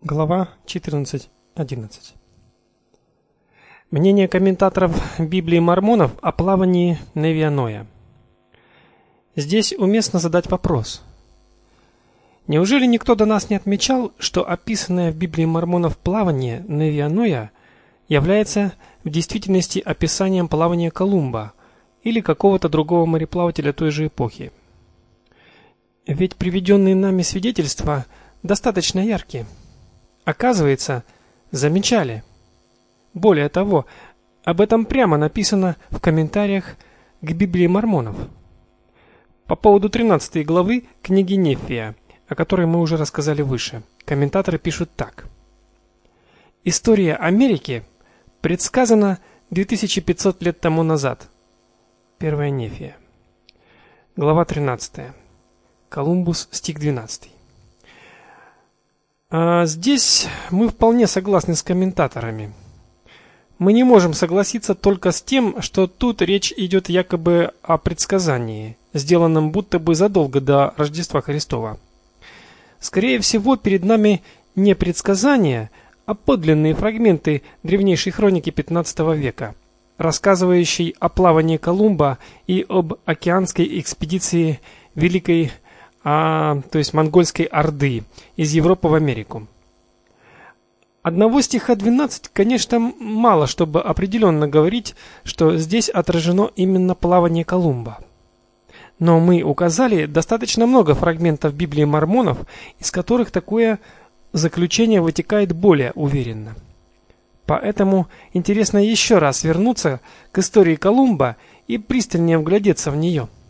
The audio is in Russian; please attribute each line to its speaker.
Speaker 1: Глава 14.11. Мнение комментаторов Библии мормонов о плавании Невия Ноя. Здесь уместно задать вопрос. Неужели никто до нас не отмечал, что описанное в Библии мормонов плавание Невия Ноя является в действительности описанием плавания Колумба или какого-то другого мореплавателя той же эпохи? Ведь приведенные нами свидетельства достаточно яркие. Оказывается, замечали. Более того, об этом прямо написано в комментариях к Библии мормонов. По поводу 13 главы книги Нефия, о которой мы уже рассказали выше, комментаторы пишут так. История Америки предсказана 2500 лет тому назад. 1 Нефия. Глава 13. Колумбус, стих 12. Здесь мы вполне согласны с комментаторами. Мы не можем согласиться только с тем, что тут речь идет якобы о предсказании, сделанном будто бы задолго до Рождества Христова. Скорее всего, перед нами не предсказания, а подлинные фрагменты древнейшей хроники XV века, рассказывающей о плавании Колумба и об океанской экспедиции Великой монгольской орды из Европы в Америку. Одного стиха 12, конечно, мало, чтобы определенно говорить, что здесь отражено именно плавание Колумба. Но мы указали достаточно много фрагментов Библии мормонов, из которых такое заключение вытекает более уверенно. Поэтому интересно еще раз вернуться к истории Колумба и пристальнее вглядеться в нее.